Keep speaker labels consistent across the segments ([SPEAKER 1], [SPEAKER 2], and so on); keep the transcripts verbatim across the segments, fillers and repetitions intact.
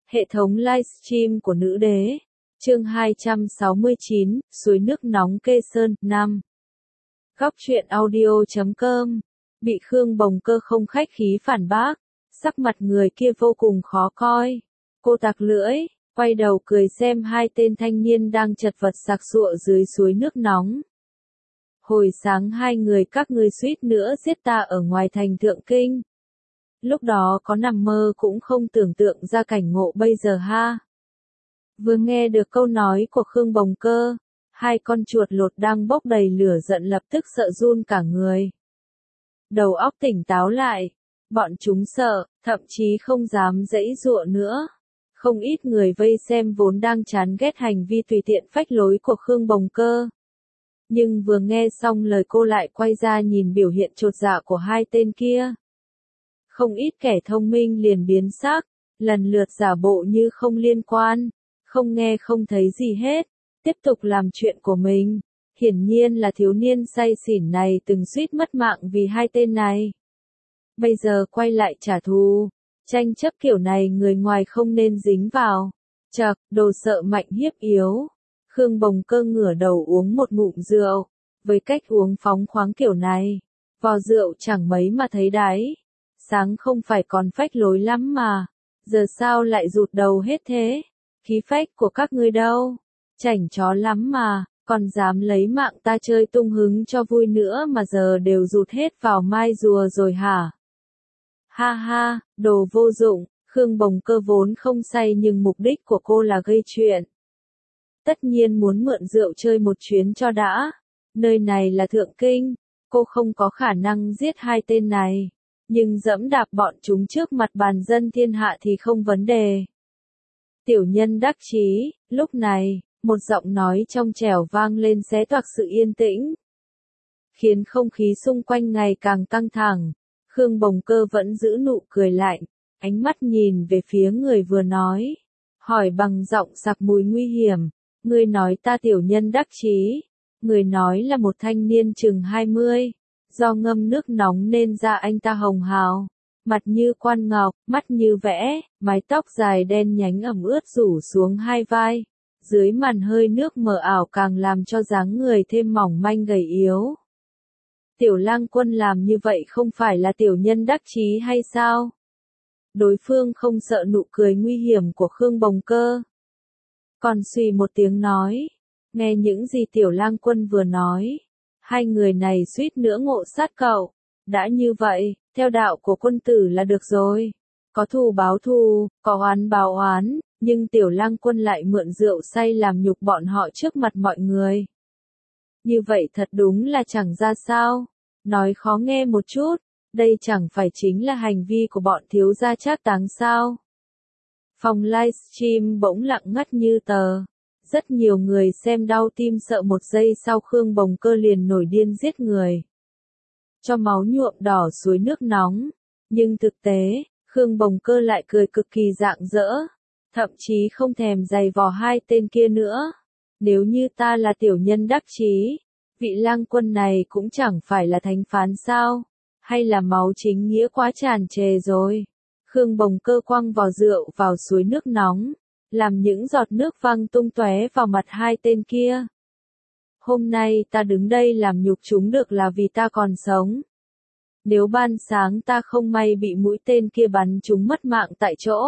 [SPEAKER 1] Hệ thống livestream của nữ đế. Chương hai trăm sáu mươi chín, suối nước nóng Kê Sơn, năm. Góc truyện audio chấm com. Bị Khương Bồng Cơ không khách khí phản bác, sắc mặt người kia vô cùng khó coi. Cô tặc lưỡi, quay đầu cười xem hai tên thanh niên đang chật vật sặc sụa dưới suối nước nóng. Hồi sáng hai người các ngươi suýt nữa giết ta ở ngoài thành Thượng Kinh. Lúc đó có nằm mơ cũng không tưởng tượng ra cảnh ngộ bây giờ ha. Vừa nghe được câu nói của Khương Bồng Cơ, hai con chuột lột đang bốc đầy lửa giận lập tức sợ run cả người. Đầu óc tỉnh táo lại, bọn chúng sợ, thậm chí không dám giãy giụa nữa. Không ít người vây xem vốn đang chán ghét hành vi tùy tiện phách lối của Khương Bồng Cơ. Nhưng vừa nghe xong lời cô lại quay ra nhìn biểu hiện chột dạ của hai tên kia. Không ít kẻ thông minh liền biến sắc, lần lượt giả bộ như không liên quan, không nghe không thấy gì hết, tiếp tục làm chuyện của mình. Hiển nhiên là thiếu niên say xỉn này từng suýt mất mạng vì hai tên này. Bây giờ quay lại trả thù, tranh chấp kiểu này người ngoài không nên dính vào. Chậc, đồ sợ mạnh hiếp yếu. Khương Bồng Cơ ngửa đầu uống một ngụm rượu, với cách uống phóng khoáng kiểu này, vò rượu chẳng mấy mà thấy đáy. Sáng không phải còn phách lối lắm mà, giờ sao lại rụt đầu hết thế? Khí phách của các ngươi đâu? Chảnh chó lắm mà, còn dám lấy mạng ta chơi tung hứng cho vui nữa mà giờ đều rụt hết vào mai rùa rồi hả? Ha ha, đồ vô dụng. Khương Bồng Cơ vốn không say nhưng mục đích của cô là gây chuyện. Tất nhiên muốn mượn rượu chơi một chuyến cho đã. Nơi này là Thượng Kinh, cô không có khả năng giết hai tên này. Nhưng dẫm đạp bọn chúng trước mặt bàn dân thiên hạ thì không vấn đề. Tiểu nhân đắc chí, lúc này, một giọng nói trong trẻo vang lên xé toạc sự yên tĩnh. Khiến không khí xung quanh ngày càng căng thẳng. Khương Bồng Cơ vẫn giữ nụ cười lạnh, ánh mắt nhìn về phía người vừa nói. Hỏi bằng giọng sặc mùi nguy hiểm, người nói ta tiểu nhân đắc chí. Người nói là một thanh niên chừng hai mươi. Do ngâm nước nóng nên da anh ta hồng hào, mặt như quan ngọc, mắt như vẽ, mái tóc dài đen nhánh ẩm ướt rủ xuống hai vai. Dưới màn hơi nước mờ ảo càng làm cho dáng người thêm mỏng manh gầy yếu. Tiểu Lang Quân làm như vậy không phải là tiểu nhân đắc chí hay sao? Đối phương không sợ nụ cười nguy hiểm của Khương Bồng Cơ. Còn suy một tiếng nói, nghe những gì Tiểu Lang Quân vừa nói. Hai người này suýt nữa ngộ sát cậu. Đã như vậy, theo đạo của quân tử là được rồi. Có thù báo thù, có oán báo oán, nhưng Tiểu Lang Quân lại mượn rượu say làm nhục bọn họ trước mặt mọi người. Như vậy thật đúng là chẳng ra sao. Nói khó nghe một chút, đây chẳng phải chính là hành vi của bọn thiếu gia Trác Táng sao. Phòng livestream bỗng lặng ngắt như tờ. Rất nhiều người xem đau tim sợ một giây sau Khương Bồng Cơ liền nổi điên giết người. Cho máu nhuộm đỏ suối nước nóng. Nhưng thực tế, Khương Bồng Cơ lại cười cực kỳ rạng rỡ. Thậm chí không thèm giày vò hai tên kia nữa. Nếu như ta là tiểu nhân đắc chí, vị Lang Quân này cũng chẳng phải là thánh phán sao. Hay là máu chính nghĩa quá tràn trề rồi. Khương Bồng Cơ quăng vò rượu vào suối nước nóng, làm những giọt nước văng tung tóe vào mặt hai tên kia. Hôm nay ta đứng đây làm nhục chúng được là vì ta còn sống. Nếu ban sáng ta không may bị mũi tên kia bắn chúng mất mạng tại chỗ,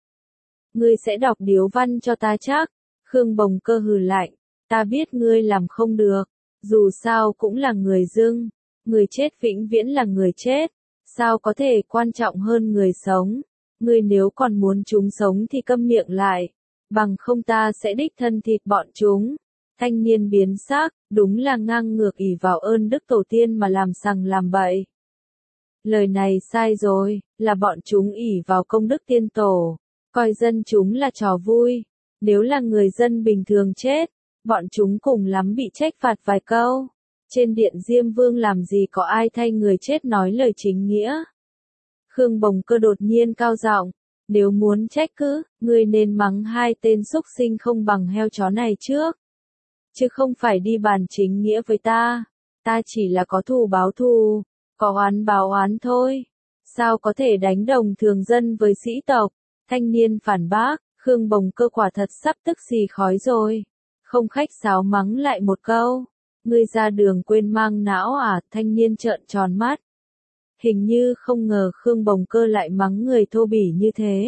[SPEAKER 1] ngươi sẽ đọc điếu văn cho ta chắc. Khương Bồng Cơ hừ lạnh, ta biết ngươi làm không được, dù sao cũng là người dưng, người chết vĩnh viễn là người chết, sao có thể quan trọng hơn người sống. Ngươi nếu còn muốn chúng sống thì câm miệng lại, bằng không ta sẽ đích thân thịt bọn chúng. Thanh niên biến sắc, đúng là ngang ngược ỷ vào ơn đức tổ tiên mà làm sằng làm bậy. Lời này sai rồi, là bọn chúng ỷ vào công đức tiên tổ, coi dân chúng là trò vui. Nếu là người dân bình thường chết, bọn chúng cùng lắm bị trách phạt vài câu. Trên điện Diêm Vương làm gì có ai thay người chết nói lời chính nghĩa. Khương Bồng Cơ đột nhiên cao giọng, nếu muốn trách cứ, ngươi nên mắng hai tên xúc sinh không bằng heo chó này trước. Chứ không phải đi bàn chính nghĩa với ta. Ta chỉ là có thù báo thù, có oán báo oán thôi. Sao có thể đánh đồng thường dân với sĩ tộc? Thanh niên phản bác, Khương Bồng Cơ quả thật sắp tức xì khói rồi. Không khách sáo mắng lại một câu. Ngươi ra đường quên mang não à? Thanh niên trợn tròn mắt. Hình như không ngờ Khương Bồng Cơ lại mắng người thô bỉ như thế.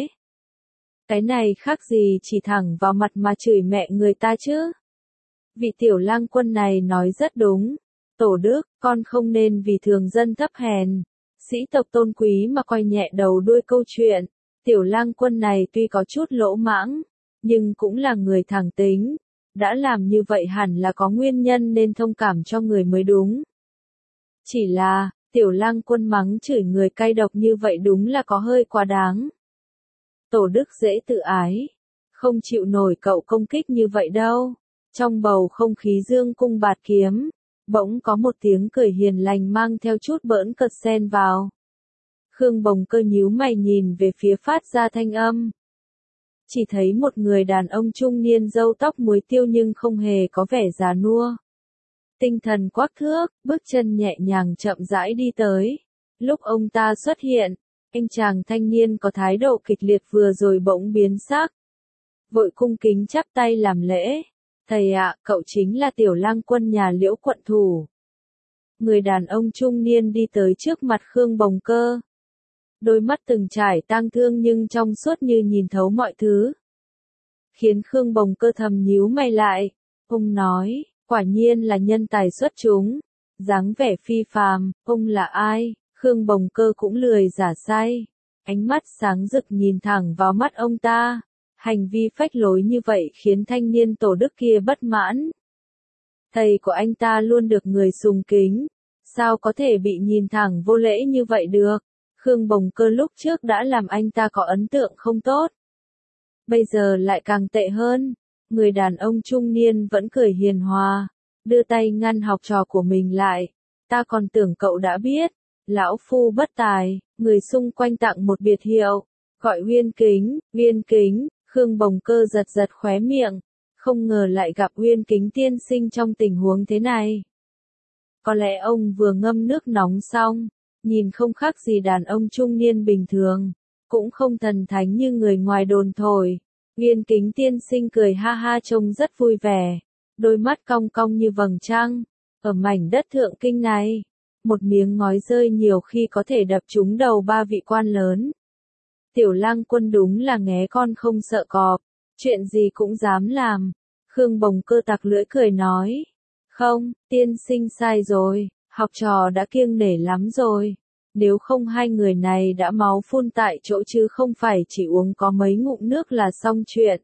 [SPEAKER 1] Cái này khác gì chỉ thẳng vào mặt mà chửi mẹ người ta chứ. Vị tiểu lang quân này nói rất đúng. Tổ đức, con không nên vì thường dân thấp hèn, sĩ tộc tôn quý mà coi nhẹ đầu đuôi câu chuyện. Tiểu lang quân này tuy có chút lỗ mãng, nhưng cũng là người thẳng tính. Đã làm như vậy hẳn là có nguyên nhân nên thông cảm cho người mới đúng. Chỉ là, tiểu lang quân mắng chửi người cay độc như vậy đúng là có hơi quá đáng. Tổ đức dễ tự ái, không chịu nổi cậu công kích như vậy đâu. Trong bầu không khí dương cung bạt kiếm, bỗng có một tiếng cười hiền lành mang theo chút bỡn cợt xen vào. Khương Bồng Cơ nhíu mày nhìn về phía phát ra thanh âm. Chỉ thấy một người đàn ông trung niên râu tóc muối tiêu nhưng không hề có vẻ già nua. Tinh thần quắc thước, bước chân nhẹ nhàng chậm rãi đi tới. Lúc ông ta xuất hiện, anh chàng thanh niên có thái độ kịch liệt vừa rồi bỗng biến sắc. Vội cung kính chắp tay làm lễ. Thầy ạ, cậu chính là tiểu lang quân nhà Liễu quận thủ. Người đàn ông trung niên đi tới trước mặt Khương Bồng Cơ. Đôi mắt từng trải tang thương nhưng trong suốt như nhìn thấu mọi thứ. Khiến Khương Bồng Cơ thầm nhíu mày lại. Ông nói, quả nhiên là nhân tài xuất chúng. Dáng vẻ phi phàm, ông là ai? Khương Bồng Cơ cũng lười giả sai. Ánh mắt sáng rực nhìn thẳng vào mắt ông ta. Hành vi phách lối như vậy khiến thanh niên tổ đức kia bất mãn. Thầy của anh ta luôn được người sùng kính. Sao có thể bị nhìn thẳng vô lễ như vậy được? Khương Bồng Cơ lúc trước đã làm anh ta có ấn tượng không tốt. Bây giờ lại càng tệ hơn. Người đàn ông trung niên vẫn cười hiền hòa. Đưa tay ngăn học trò của mình lại. Ta còn tưởng cậu đã biết. Lão phu bất tài. Người xung quanh tặng một biệt hiệu. Gọi Uyên Kính, Uyên Kính. Khương Bồng Cơ giật giật khóe miệng. Không ngờ lại gặp Uyên Kính tiên sinh trong tình huống thế này. Có lẽ ông vừa ngâm nước nóng xong. Nhìn không khác gì đàn ông trung niên bình thường. Cũng không thần thánh như người ngoài đồn thổi. Uyên Kính tiên sinh cười ha ha trông rất vui vẻ. Đôi mắt cong cong như vầng trăng. Ở mảnh đất thượng kinh này. Một miếng ngói rơi nhiều khi có thể đập trúng đầu ba vị quan lớn. Tiểu lang quân đúng là nghé con không sợ cọp. Chuyện gì cũng dám làm. Khương Bồng Cơ tặc lưỡi cười nói. Không, tiên sinh sai rồi. Học trò đã kiêng nể lắm rồi. Nếu không hai người này đã máu phun tại chỗ chứ không phải chỉ uống có mấy ngụm nước là xong chuyện.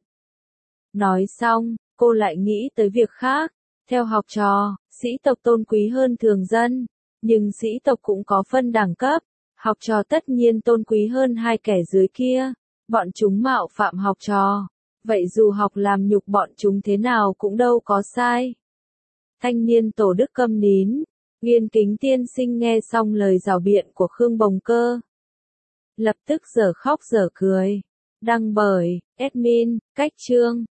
[SPEAKER 1] Nói xong, cô lại nghĩ tới việc khác. Theo học trò, sĩ tộc tôn quý hơn thường dân. Nhưng sĩ tộc cũng có phân đẳng cấp. Học trò tất nhiên tôn quý hơn hai kẻ dưới kia. Bọn chúng mạo phạm học trò. Vậy dù học làm nhục bọn chúng thế nào cũng đâu có sai. Thanh niên tổ đức câm nín. Uyên Kính tiên sinh nghe xong lời rảo biện của Khương Bồng Cơ. Lập tức dở khóc dở cười. Đăng bởi, admin, cách chương.